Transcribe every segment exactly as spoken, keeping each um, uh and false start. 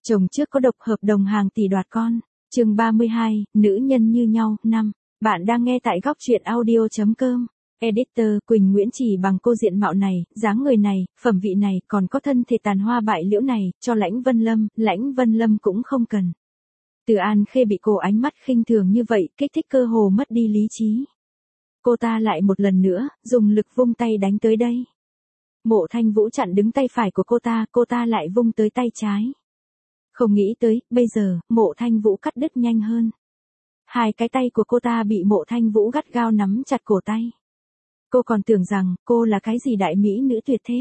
Chồng trước có độc hợp đồng hàng tỷ đoạt con. Chương ba mươi hai, nữ nhân như nhau, năm. Bạn đang nghe tại góc truyện audio.com. Editor, Quỳnh Nguyễn chỉ bằng cô diện mạo này, dáng người này, phẩm vị này, còn có thân thể tàn hoa bại liễu này, cho Lãnh Vân Lâm, Lãnh Vân Lâm cũng không cần. Từ An Khê bị cô ánh mắt khinh thường như vậy, kích thích cơ hồ mất đi lý trí. Cô ta lại một lần nữa, dùng lực vung tay đánh tới đây. Mộ Thanh Vũ chặn đứng tay phải của cô ta, cô ta lại vung tới tay trái. Không nghĩ tới, bây giờ, Mộ Thanh Vũ cắt đứt nhanh hơn. Hai cái tay của cô ta bị Mộ Thanh Vũ gắt gao nắm chặt cổ tay. Cô còn tưởng rằng, cô là cái gì đại mỹ nữ tuyệt thế.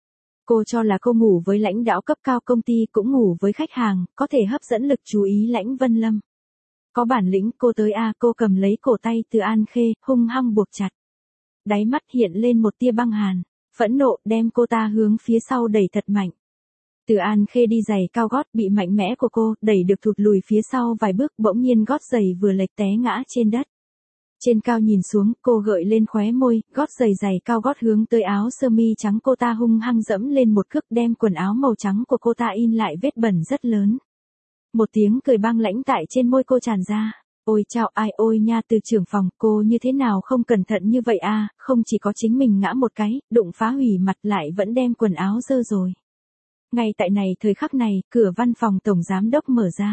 Cô cho là cô ngủ với lãnh đạo cấp cao công ty cũng ngủ với khách hàng, có thể hấp dẫn lực chú ý Lãnh Vân Lâm. Có bản lĩnh cô tới a, cô cầm lấy cổ tay Từ An Khê, hung hăng buộc chặt. Đáy mắt hiện lên một tia băng hàn, phẫn nộ đem cô ta hướng phía sau đẩy thật mạnh. Từ An Khê đi giày cao gót bị mạnh mẽ của cô đẩy được thụt lùi phía sau vài bước, bỗng nhiên gót giày vừa lệch té ngã trên đất. Trên cao nhìn xuống, cô gợi lên khóe môi, gót giày giày cao gót hướng tới áo sơ mi trắng cô ta hung hăng dẫm lên một cước, đem quần áo màu trắng của cô ta in lại vết bẩn rất lớn. Một tiếng cười băng lãnh tại trên môi cô tràn ra. Ôi chao ai ôi nha, Từ trưởng phòng, cô như thế nào không cẩn thận như vậy a, không chỉ có chính mình ngã một cái, đụng phá hủy mặt lại vẫn đem quần áo dơ rồi. Ngay tại này thời khắc này, cửa văn phòng tổng giám đốc mở ra.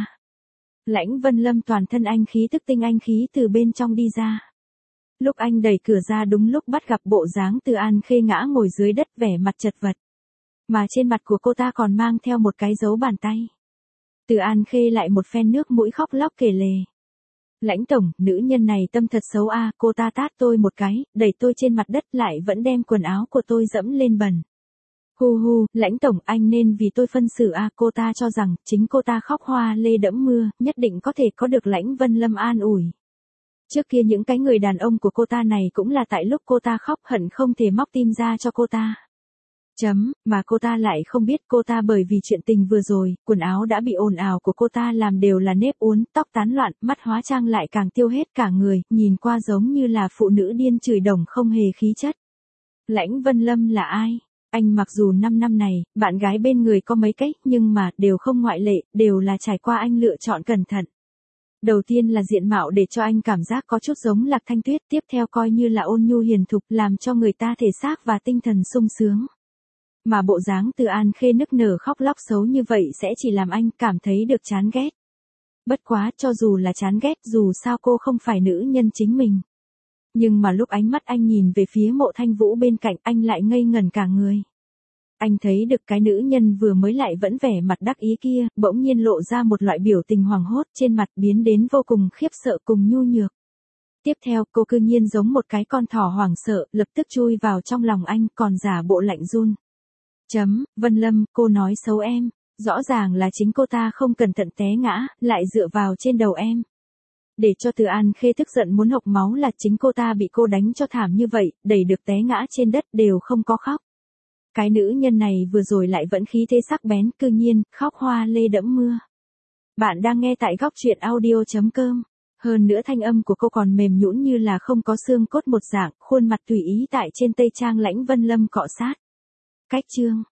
Lãnh Vân Lâm toàn thân anh khí tức tinh anh khí từ bên trong đi ra. Lúc anh đẩy cửa ra đúng lúc bắt gặp bộ dáng Từ An Khê ngã ngồi dưới đất vẻ mặt chật vật. Mà trên mặt của cô ta còn mang theo một cái dấu bàn tay. Từ An Khê lại một phen nước mũi khóc lóc kể lể. Lãnh tổng, nữ nhân này tâm thật xấu a, cô ta tát tôi một cái, đẩy tôi trên mặt đất lại vẫn đem quần áo của tôi dẫm lên bẩn. Hu hu, Lãnh tổng, anh nên vì tôi phân xử a, cô ta cho rằng chính cô ta khóc hoa lê đẫm mưa, nhất định có thể có được Lãnh Vân Lâm an ủi. Trước kia những cái người đàn ông của cô ta này cũng là tại lúc cô ta khóc hận không thể móc tim ra cho cô ta. Chấm, mà cô ta lại không biết cô ta bởi vì chuyện tình vừa rồi, quần áo đã bị ồn ào của cô ta làm đều là nếp uốn, tóc tán loạn, mắt hóa trang lại càng tiêu hết cả người, nhìn qua giống như là phụ nữ điên chửi đồng không hề khí chất. Lãnh Vân Lâm là ai? Anh mặc dù năm năm này, bạn gái bên người có mấy cách, nhưng mà, đều không ngoại lệ, đều là trải qua anh lựa chọn cẩn thận. Đầu tiên là diện mạo để cho anh cảm giác có chút giống Lạc Thanh Tuyết, tiếp theo coi như là ôn nhu hiền thục, làm cho người ta thể xác và tinh thần sung sướng. Mà bộ dáng Từ An Khê nức nở khóc lóc xấu như vậy sẽ chỉ làm anh cảm thấy được chán ghét. Bất quá, cho dù là chán ghét, dù sao cô không phải nữ nhân chính mình. Nhưng mà lúc ánh mắt anh nhìn về phía Mộ Thanh Vũ bên cạnh, anh lại ngây ngẩn cả người. Anh thấy được cái nữ nhân vừa mới lại vẫn vẻ mặt đắc ý kia, bỗng nhiên lộ ra một loại biểu tình hoảng hốt trên mặt, biến đến vô cùng khiếp sợ cùng nhu nhược. Tiếp theo, cô cư nhiên giống một cái con thỏ hoảng sợ, lập tức chui vào trong lòng anh, còn giả bộ lạnh run. Chấm, Vân Lâm, cô nói xấu em, rõ ràng là chính cô ta không cẩn thận té ngã, lại dựa vào trên đầu em. Để cho Từ An Khê tức giận muốn hộc máu là chính cô ta bị cô đánh cho thảm như vậy, đẩy được té ngã trên đất đều không có khóc. Cái nữ nhân này vừa rồi lại vẫn khí thế sắc bén, cư nhiên, khóc hoa lê đẫm mưa. Bạn đang nghe tại góc truyện audio.com. Hơn nữa thanh âm của cô còn mềm nhũn như là không có xương cốt một dạng, khuôn mặt tùy ý tại trên tây trang Lãnh Vân Lâm cọ sát. Cách chương.